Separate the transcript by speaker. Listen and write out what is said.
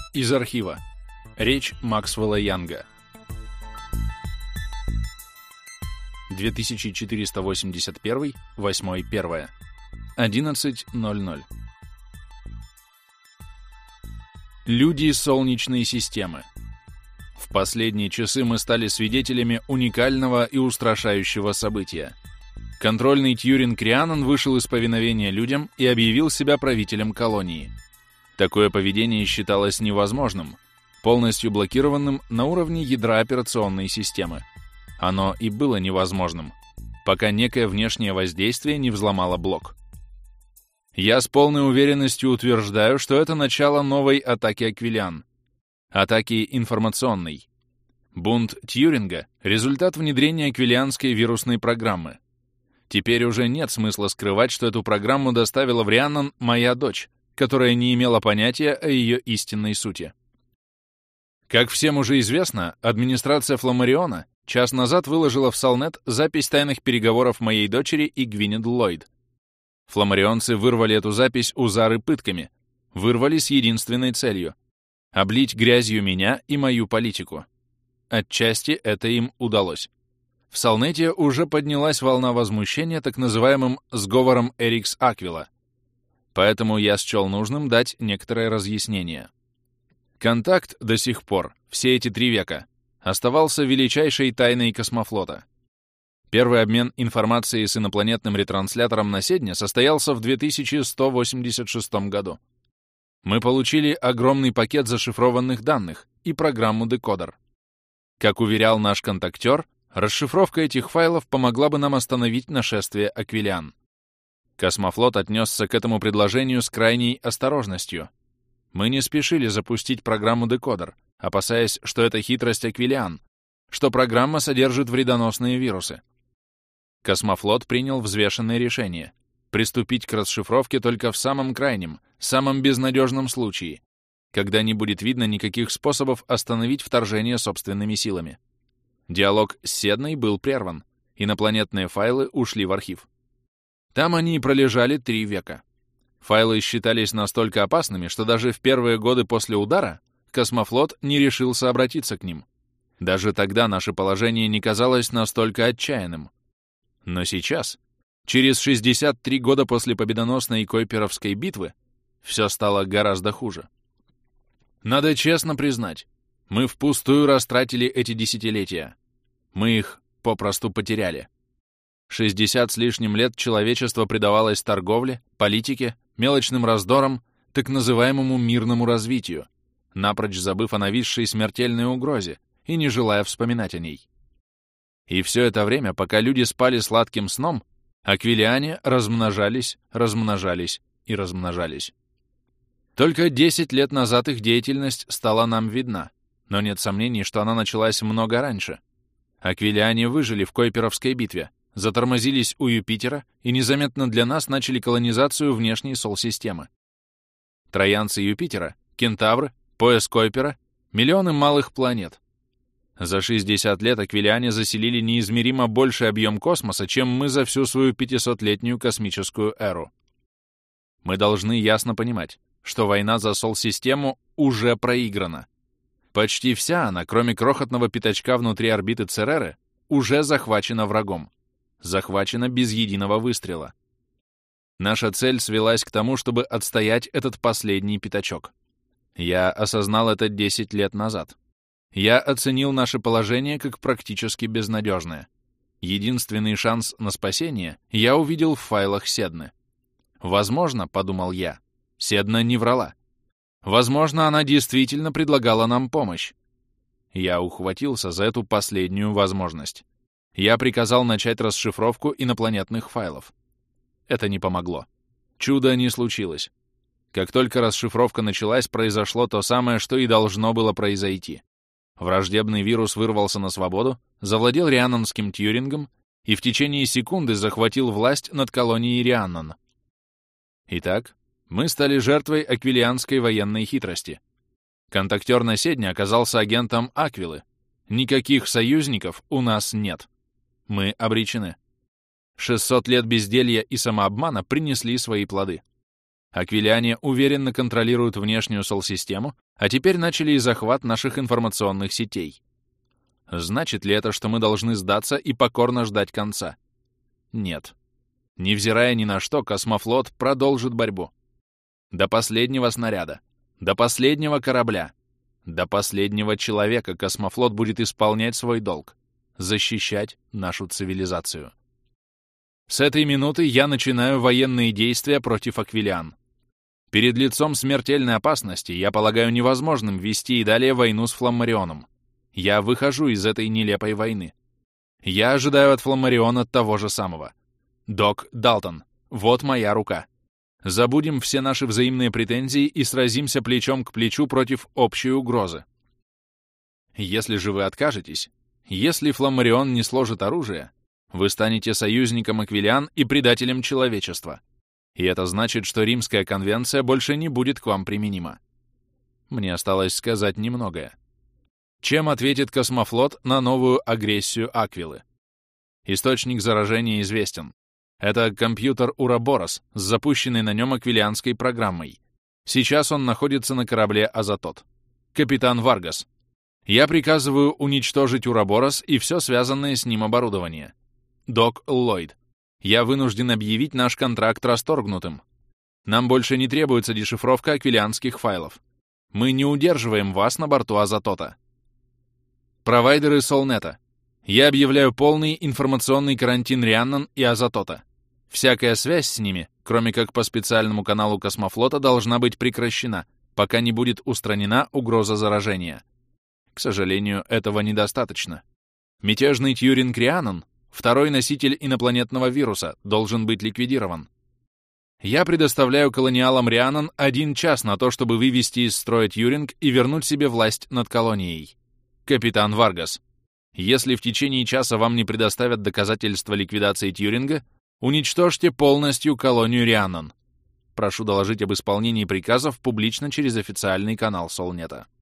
Speaker 1: Из архива. Речь Максвелла Янга. 2481, 8.1. 11:00. Люди Солнечной системы. В последние часы мы стали свидетелями уникального и устрашающего события. Контрольный Тьюринг Рианнан вышел из повиновения людям и объявил себя правителем колонии. Такое поведение считалось невозможным, полностью блокированным на уровне ядра операционной системы. Оно и было невозможным, пока некое внешнее воздействие не взломало блок. Я с полной уверенностью утверждаю, что это начало новой атаки Аквилиан. Атаки информационной. Бунт Тьюринга — результат внедрения аквилианской вирусной программы. Теперь уже нет смысла скрывать, что эту программу доставила в Рианнан моя дочь, которая не имела понятия о ее истинной сути. Как всем уже известно, администрация Фламариона час назад выложила в Салнет запись тайных переговоров моей дочери и Гвинет Ллойд. Фламарионцы вырвали эту запись у Зары пытками, вырвали с единственной целью — облить грязью меня и мою политику. Отчасти это им удалось. В Салнете уже поднялась волна возмущения так называемым «сговором Эрикс Аквила». Поэтому я счел нужным дать некоторое разъяснение. Контакт до сих пор, все эти 3 века, оставался величайшей тайной космофлота. Первый обмен информацией с инопланетным ретранслятором на Седне состоялся в 2186 году. Мы получили огромный пакет зашифрованных данных и программу-декодер. Как уверял наш контактер, расшифровка этих файлов помогла бы нам остановить нашествие Аквилиан. Космофлот отнесся к этому предложению с крайней осторожностью. Мы не спешили запустить программу-декодер, опасаясь, что это хитрость Аквилиан, что программа содержит вредоносные вирусы. Космофлот принял взвешенное решение — приступить к расшифровке только в самом крайнем, самом безнадежном случае, когда не будет видно никаких способов остановить вторжение собственными силами. Диалог с Седной был прерван, инопланетные файлы ушли в архив. Там они и пролежали 3 века. Файлы считались настолько опасными, что даже в первые годы после удара космофлот не решился обратиться к ним. Даже тогда наше положение не казалось настолько отчаянным. Но сейчас, через 63 года после победоносной Койперовской битвы, все стало гораздо хуже. Надо честно признать, мы впустую растратили эти десятилетия. Мы их попросту потеряли. 60 с лишним лет человечество предавалось торговле, политике, мелочным раздорам, так называемому мирному развитию, напрочь забыв о нависшей смертельной угрозе и не желая вспоминать о ней. И все это время, пока люди спали сладким сном, аквилиане размножались, размножались и размножались. Только 10 лет назад их деятельность стала нам видна, но нет сомнений, что она началась много раньше. Аквилиане выжили в Койперовской битве, затормозились у Юпитера и незаметно для нас начали колонизацию внешней Сол-системы. Троянцы Юпитера, Кентавры, пояс Койпера, миллионы малых планет. За 60 лет аквилиане заселили неизмеримо больший объем космоса, чем мы за всю свою 500-летнюю космическую эру. Мы должны ясно понимать, что война за Сол-систему уже проиграна. Почти вся она, кроме крохотного пятачка внутри орбиты Цереры, уже захвачена врагом. Захвачена без единого выстрела. Наша цель свелась к тому, чтобы отстоять этот последний пятачок. Я осознал это 10 лет назад. Я оценил наше положение как практически безнадежное. Единственный шанс на спасение я увидел в файлах Седны. Возможно, подумал я, Седна не врала. Возможно, она действительно предлагала нам помощь. Я ухватился за эту последнюю возможность. Я приказал начать расшифровку инопланетных файлов. Это не помогло. Чудо не случилось. Как только расшифровка началась, произошло то самое, что и должно было произойти. Враждебный вирус вырвался на свободу, завладел рианнанским Тьюрингом и в течение секунды захватил власть над колонией Рианнан. Итак, мы стали жертвой аквилианской военной хитрости. Контактер на Седне оказался агентом Аквилы. Никаких союзников у нас нет. Мы обречены. 600 лет безделья и самообмана принесли свои плоды. Аквилиане уверенно контролируют внешнюю Сол-систему, а теперь начали и захват наших информационных сетей. Значит ли это, что мы должны сдаться и покорно ждать конца? Нет. Невзирая ни на что, космофлот продолжит борьбу. До последнего снаряда, до последнего корабля, до последнего человека космофлот будет исполнять свой долг — защищать нашу цивилизацию. С этой минуты я начинаю военные действия против аквилиан. Перед лицом смертельной опасности я полагаю невозможным вести и далее войну с Фламмарионом. Я выхожу из этой нелепой войны. Я ожидаю от Фламмариона того же самого. Док Далтон, вот моя рука. Забудем все наши взаимные претензии и сразимся плечом к плечу против общей угрозы. Если же вы откажетесь, если Фламмарион не сложит оружие, вы станете союзником аквилиан и предателем человечества. И это значит, что Римская конвенция больше не будет к вам применима. Мне осталось сказать немногое. Чем ответит космофлот на новую агрессию Аквилы? Источник заражения известен. Это компьютер Ураборос с запущенной на нем аквилианской программой. Сейчас он находится на корабле Азатот. Капитан Варгас. Я приказываю уничтожить Ураборос и все связанное с ним оборудование. Док Ллойд. Я вынужден объявить наш контракт расторгнутым. Нам больше не требуется дешифровка аквилианских файлов. Мы не удерживаем вас на борту Азатота. Провайдеры Солнета. Я объявляю полный информационный карантин Рианнан и Азатота. Всякая связь с ними, кроме как по специальному каналу космофлота, должна быть прекращена, пока не будет устранена угроза заражения. К сожалению, этого недостаточно. Мятежный Тьюринг Рианнан, второй носитель инопланетного вируса, должен быть ликвидирован. Я предоставляю колониалам Рианнан 1 час на то, чтобы вывести из строя Тьюринг и вернуть себе власть над колонией. Капитан Варгас. Если в течение часа вам не предоставят доказательства ликвидации Тьюринга, уничтожьте полностью колонию Рианнан. Прошу доложить об исполнении приказов публично через официальный канал Солнета.